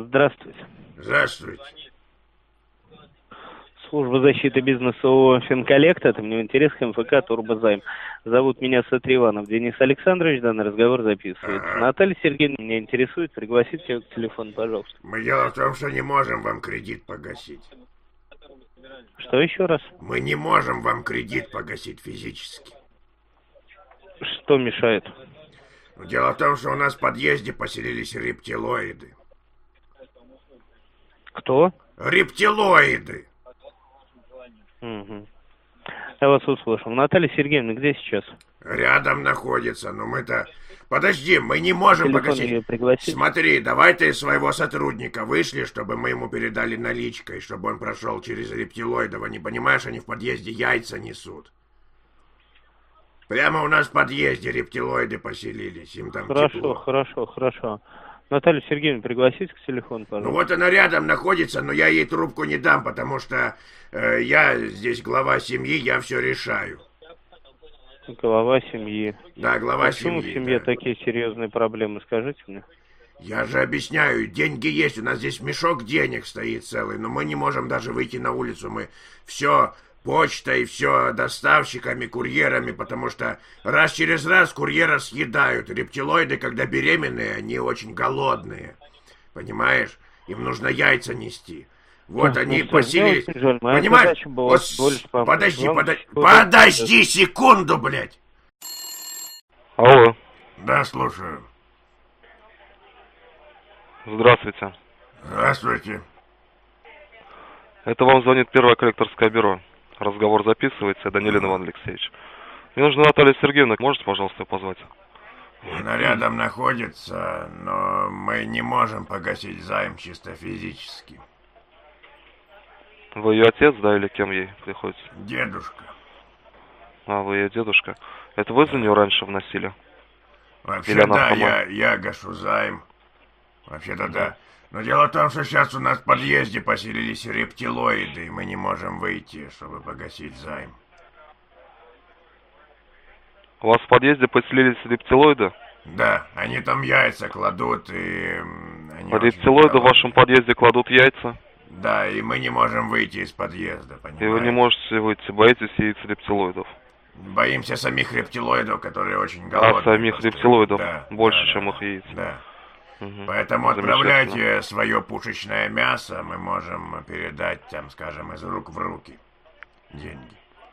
Здравствуйте. Здравствуйте. Служба защиты бизнеса ООО «Финколлект». Это мне интерес МФК «Турбозайм». Зовут меня Сатри Иванов Денис Александрович. Данный разговор записывается. Ага. Наталья Сергеевна меня интересует. Пригласите ее к телефону, пожалуйста. Мы дело в том, что не можем вам кредит погасить. Что еще раз? Мы не можем вам кредит погасить физически. Что мешает? Дело в том, что у нас в подъезде поселились рептилоиды. Кто? Рептилоиды! Угу. Я вас услышал. Наталья Сергеевна где сейчас? Рядом находится, но мы-то... Подожди, мы не можем Телефон погасить. ее пригласить? Смотри, давай ты своего сотрудника вышли, чтобы мы ему передали наличкой, чтобы он прошел через рептилоидов. Не понимаешь, они в подъезде яйца несут. Прямо у нас в подъезде рептилоиды поселились. Им там тепло. Хорошо. Наталью Сергеевну пригласите к телефону, пожалуйста. Ну вот она рядом находится, но я ей трубку не дам, потому что я здесь глава семьи, я все решаю. Глава семьи. Да, глава Почему семьи. в семье Да. такие серьезные проблемы, скажите мне? Я же объясняю, деньги есть, у нас здесь мешок денег стоит целый, но мы не можем даже выйти на улицу, мы все почтой, все доставщиками, курьерами, потому что раз через раз курьера съедают. Рептилоиды, когда беременные, они очень голодные, понимаешь? Им нужно яйца нести. Вот Так, они ну что, поселились. мне очень жаль. Моя Понимаешь? задача была Вот всего лишь помочь вам. подожди секунду, блядь. Алло, Да, слушаю. здравствуйте. Здравствуйте. Это вам звонит первое коллекторское бюро. Разговор записывается, Данилин Иван Алексеевич. Мне нужна Наталья Сергеевна, можете, пожалуйста, ее позвать? Она рядом находится, но мы не можем погасить займ чисто физически. Вы ее отец, да, или кем ей приходится? Дедушка. А, вы ее дедушка. Это вы за нее раньше вносили? Вообще, Или она да, сама? я гашу займ. Вообще-то да. Но дело в том, что сейчас у нас в подъезде поселились рептилоиды, и мы не можем выйти, чтобы погасить займ. У вас в подъезде поселились рептилоиды? Да, они там яйца кладут, и... они очень Рептилоиды в голодные. вашем подъезде кладут яйца? Да, и мы не можем выйти из подъезда, понимаете? И вы не можете выйти, боитесь яиц рептилоидов? Боимся самих рептилоидов, которые очень голодные. А самих постоянно. рептилоидов Да, больше, да, чем да, их яиц? Да. Угу. Поэтому Замечательно. отправляйте свое пушечное мясо, мы можем передать, там, скажем, из рук в руки деньги.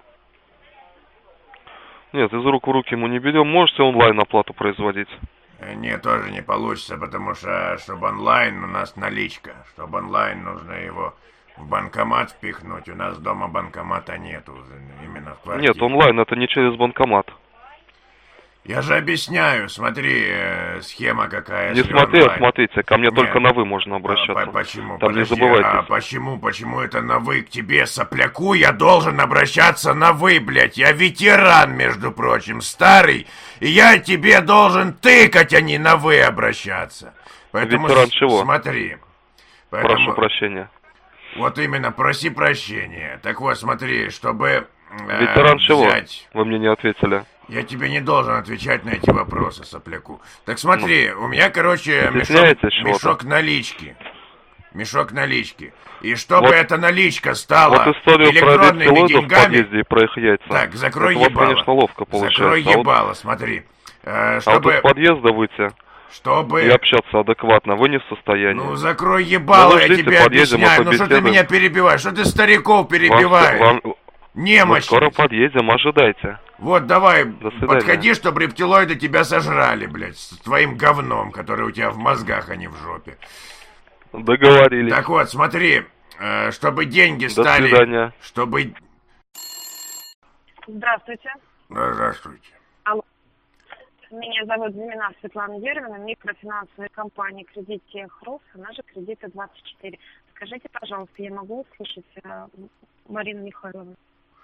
Нет, из рук в руки мы не берем. Можете онлайн оплату производить? Нет, тоже не получится, потому что, чтобы онлайн, у нас наличка. Чтобы онлайн, нужно его в банкомат впихнуть. У нас дома банкомата нету, именно в квартире. Нет, онлайн это не через банкомат. Я же объясняю, смотри, схема какая. Не если смотри, а онлайн. смотрите. Ко мне Нет. только на «вы» можно обращаться. Почему? Там не Подожди, забывайте. а почему это на «вы»? К тебе, сопляку, я должен обращаться на «вы», блядь. Я ветеран, между прочим, старый. И я тебе должен тыкать, а не на «вы» обращаться. Поэтому Ветеран чего? Смотри. Прошу прощения. Вот именно, проси прощения. Так вот, смотри, чтобы Ветеран чего? взять... Вы мне не ответили. Я тебе не должен отвечать на эти вопросы, сопляку. Так смотри, у меня, короче, Стесняетесь чего-то? мешок налички. Мешок налички. И чтобы Вот- эта наличка стала Вот историю про электронными рептилоидов в деньгами... подъезде и про их яйца. Так, закрой это у вас, ебало. конечно, ловко получается. Закрой А вот- ебало, смотри. А вот Чтобы... из подъезда выйти чтобы... и общаться адекватно вы не в состоянии. Ну, закрой ебало, Ну, я ждите, тебе подъедем, объясняю. а Ну, что ты побеседуем. меня перебиваешь? Что ты стариков Вам- перебиваешь? Мы Немощный. скоро подъедем, ожидайте. Вот, давай, До свидания. подходи, чтобы рептилоиды тебя сожрали, блядь, с твоим говном, который у тебя в мозгах, а не в жопе. Договорились. Так вот, смотри, чтобы деньги До стали... свидания. Чтобы... Здравствуйте. Здравствуйте. Меня зовут Зимина Светлана Юрьевна, микрофинансовая компания «Кредит Техрус», она же «Кредиты 24». Скажите, пожалуйста, я могу услышать Марину Михайловну?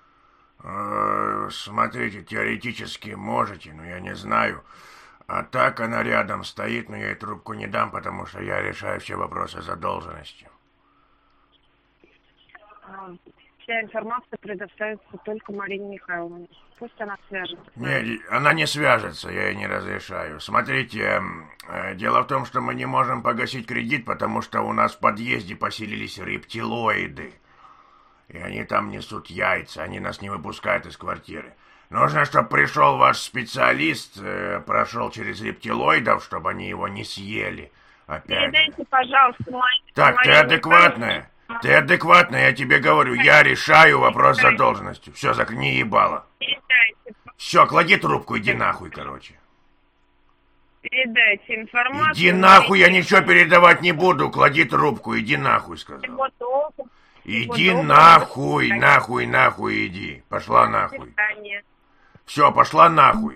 Смотрите, теоретически можете, но я не знаю. А так она рядом стоит, но я ей трубку не дам, потому что я решаю все вопросы задолженности. вся информация предоставится только Марине Михайловне. Пусть она свяжется с нами. Нет, она не свяжется, я ей не разрешаю. Смотрите, дело в том, что мы не можем погасить кредит, потому что у нас в подъезде поселились рептилоиды. И они там несут яйца, они нас не выпускают из квартиры. Нужно, чтобы пришел ваш специалист, прошел через рептилоидов, чтобы они его не съели. Опять. Передайте, пожалуйста, Так, ты адекватная? Ты адекватная, я тебе говорю, я решаю вопрос с задолженностью. Все, заткни ебало. Передайте, Все, клади трубку, иди нахуй, короче. передайте информацию. Иди нахуй, я ничего передавать не буду, клади трубку, иди нахуй, сказал. Иди нахуй, нахуй иди. Пошла нахуй. Все, пошла нахуй.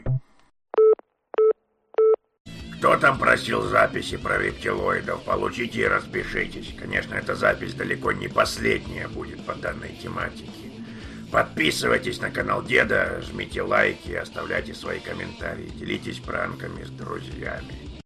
Кто там просил записи про рептилоидов? Получите и распишитесь. Конечно, эта запись далеко не последняя будет по данной тематике. Подписывайтесь на канал Деда, жмите лайки, оставляйте свои комментарии, делитесь пранками с друзьями.